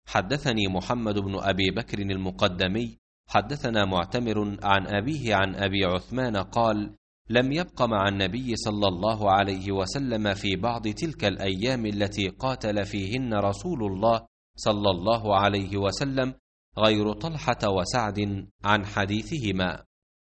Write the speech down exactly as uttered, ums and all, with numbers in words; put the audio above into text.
حدثني محمد بن أبي بكر المقدمي حدثنا معتمر عن أبيه عن أبي عثمان قال: لم يبق مع النبي صلى الله عليه وسلم في بعض تلك الأيام التي قاتل فيهن رسول الله صلى الله عليه وسلم غير طلحة وسعد عن حديثهما.